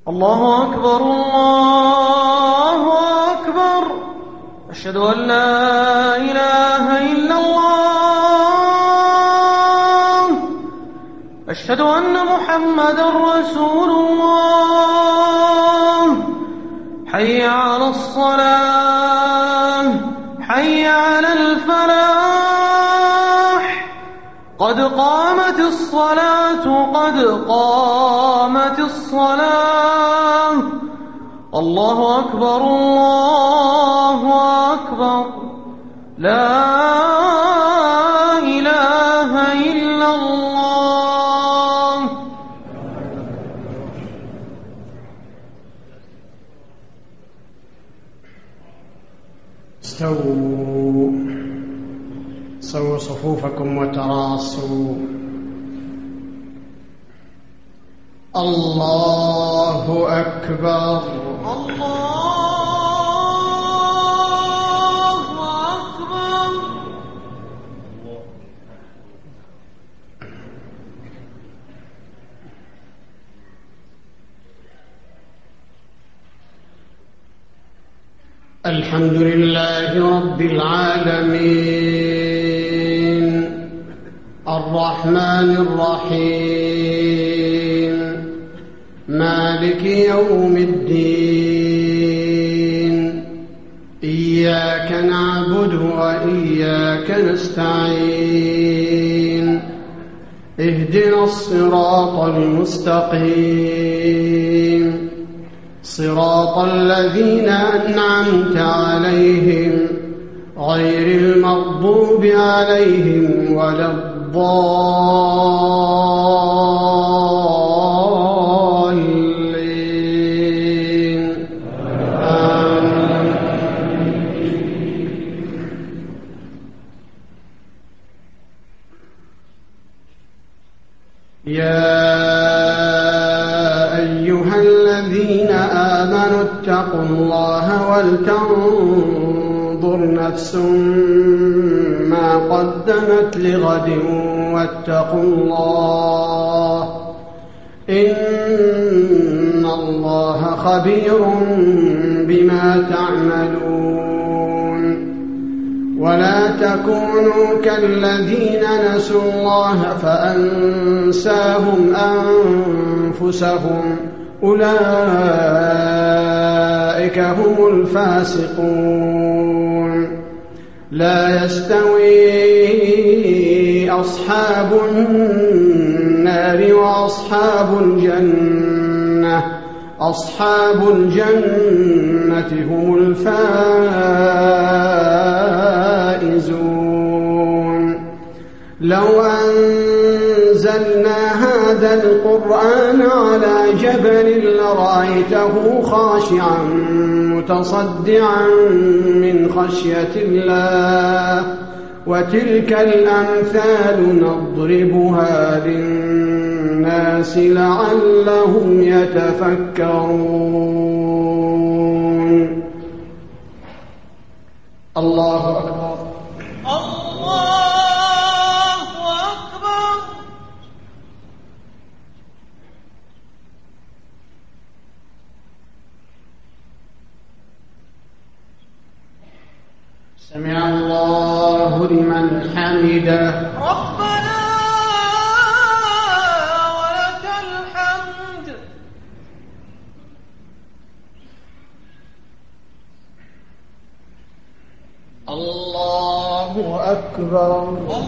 الله أكبر الله أكبر. أشهد أن لا إله إلا الله. أشهد أن محمدا رسول الله. حي على الصلاة، حي على الفلاح. قد قامت الصلاة، قد قامت الصلاة. الله أكبر الله أكبر. لا إله إلا الله. سووا صفوفكم وتراصوا. الله أكبر الله أكبر. الحمد لله رب العالمين، الرحمن الرحيم، مالك يوم الدين. إياك نعبد وإياك نستعين. اهدنا الصراط المستقيم، صراط الذين أنعمت عليهم غير المغضوب عليهم ولا الضالين. يا أيها الذين آمنوا اتقوا الله ولتنظر نفس ما قدمت لغد واتقوا الله، إن الله خبير بما تعملون. ولا تكونوا كالذين نسوا الله فأنساهم أنفسهم، أولئك هم الفاسقون. لا يستوي أصحاب النار وأصحاب الجنة، أصحاب الجنة هم الفائزون. لو أنزلنا هذا القرآن على جبل لرأيته خاشعا متصدعا من خشية الله. وتلك الأمثال نضربها للناس لعلهم يتفكرون. الله أكبر الله أكبر. سمع الله لمن حمده. ربنا ولك الحمد. الله أكبر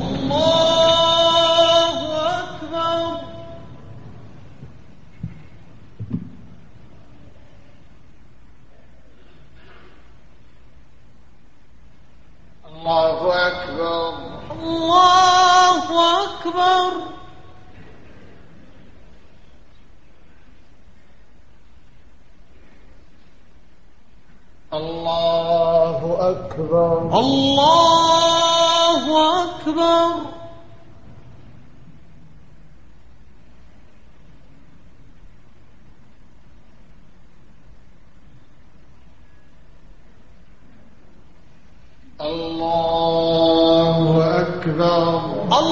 الله أكبر. الله أكبر الله أكبر. الله أكبر الله أكبر. الله أكبر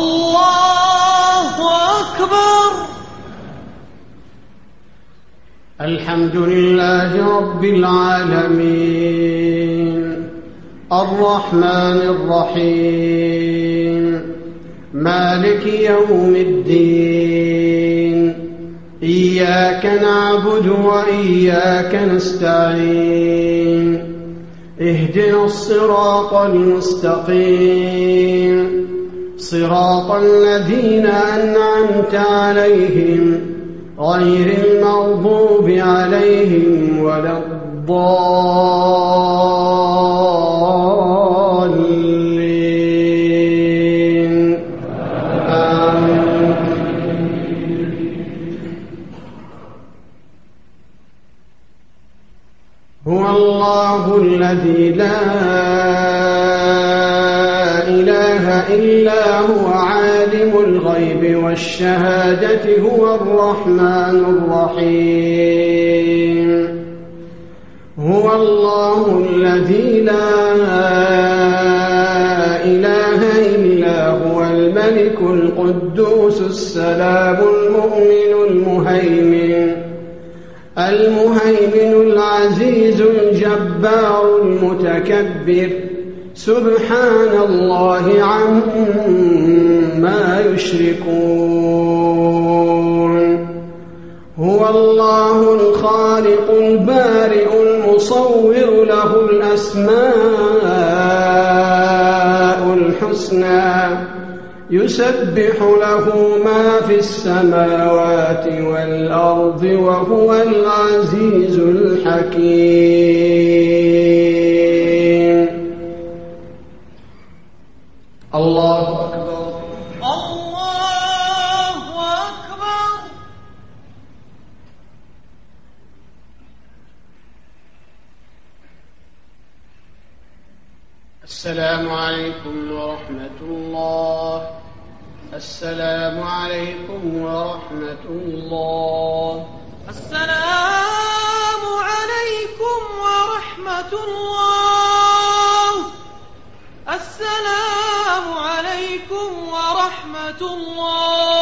الله أكبر. الحمد لله رب العالمين الرحمن الرحيم مالك يوم الدين إياك نعبد وإياك نستعين اهدنا الصراط المستقيم صراط الذين أنعمت عليهم غير المغضوب عليهم ولا الضالين آمين. هو الله الذي لا إله إلا هو عالم الغيب والشهادة هو الرحمن الرحيم هو الله الذي لا إله إلا هو الملك القدوس السلام المؤمن المهيمن العزيز الجبار المتكبر سبحان الله عما يشركون هو الله الخالق البارئ المصور له الأسماء الحسنى يسبح له ما في السماوات والأرض وهو العزيز الحكيم الله أكبر الله أكبر. السلام عليكم ورحمة الله. السلام عليكم ورحمة الله. السلام عليكم ورحمة الله. السلام عليكم ورحمة الله.